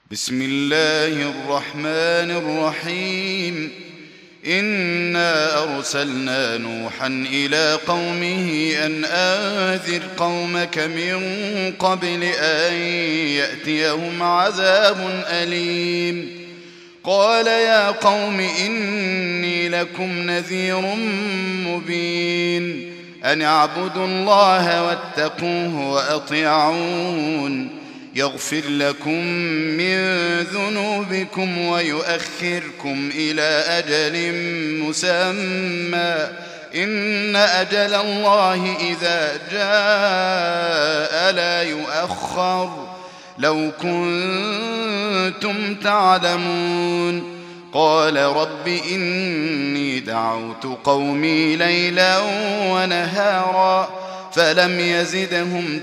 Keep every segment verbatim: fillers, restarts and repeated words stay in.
بسم الله الرحمن الرحيم إنا أرسلنا نوحا إلى قومه أن أنذر قومك من قبل أن يأتيهم عذاب أليم قال يا قوم إني لكم نذير مبين أن اعبدوا الله واتقوه وأطيعون يغفر لكم من ذنوبكم ويؤخركم إلى أجل مسمى إن أجل الله إذا جاء لا يؤخر لو كنتم تعلمون قال رب إني دعوت قومي ليلا ونهارا فلم يزدهم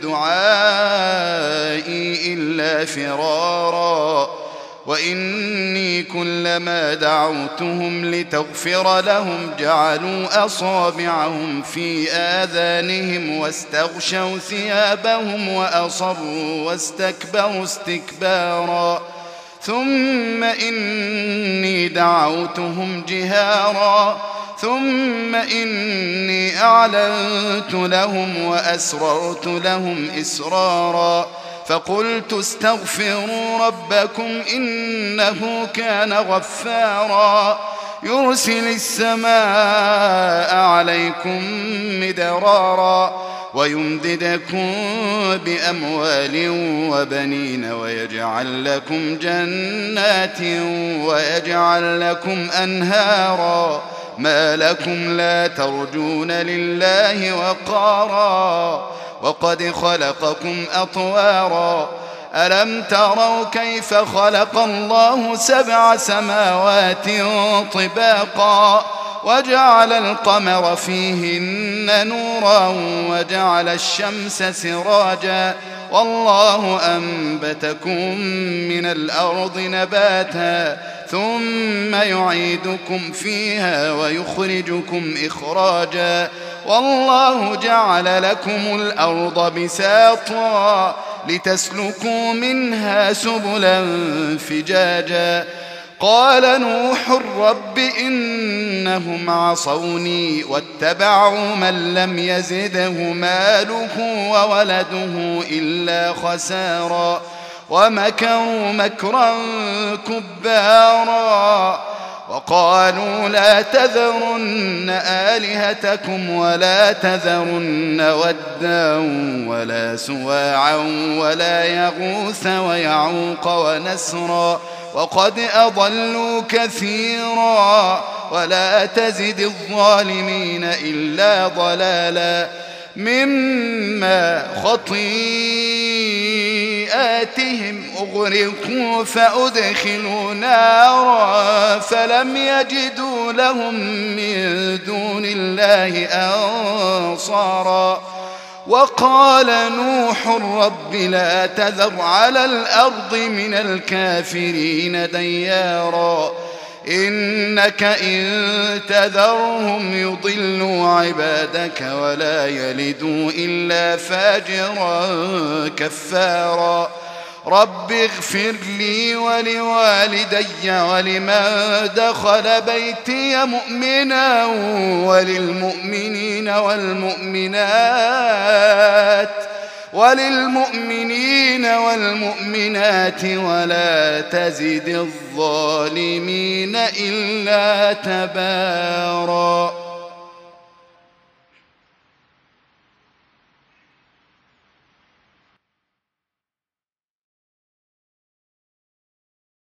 دعائي إلا فرارا وإني كلما دعوتهم لتغفر لهم جعلوا أصابعهم في آذانهم واستغشوا ثيابهم وأصروا واستكبروا استكبارا ثم إني دعوتهم جهارا ثم إني أعلنت لهم وأسررت لهم إسرارا فقلت استغفروا ربكم إنه كان غفارا يرسل السماء عليكم مدرارا ويمددكم بأموال وبنين ويجعل لكم جنات ويجعل لكم أنهارا ما لكم لا ترجون لله وقارا وقد خلقكم أطوارا ألم تروا كيف خلق الله سبع سماوات طباقا وجعل القمر فيهن نورا وجعل الشمس سراجا والله أنبتكم من الأرض نباتا ثم يعيدكم فيها ويخرجكم إخراجا والله جعل لكم الأرض بساطا لتسلكوا منها سبلا فجاجا قال نوح رب إنهم عصوني واتبعوا من لم يزده ماله وولده إلا خسارا ومكروا مكرا كبارا وقالوا لا تذرن آلهتكم ولا تذرن ودا ولا سواعا ولا يغوث ويعوق ونسرا وقد أضلوا كثيرا ولا تزد الظالمين إلا ضلالا مما خطيئاتهم أغرقوا فأدخلوا نارا فلم يجدوا لهم من دون الله أنصارا وقال نوح رب لا تذر على الأرض من الكافرين ديارا إنك إن تذرهم يضلوا عبادك ولا يلدوا إلا فاجرا كفارا رب اغفر لي ولوالدي ولمن دخل بيتي مؤمنا وللمؤمنين والمؤمنات وللمؤمنين والمؤمنات ولا تزد الظالمين إلا تبارا.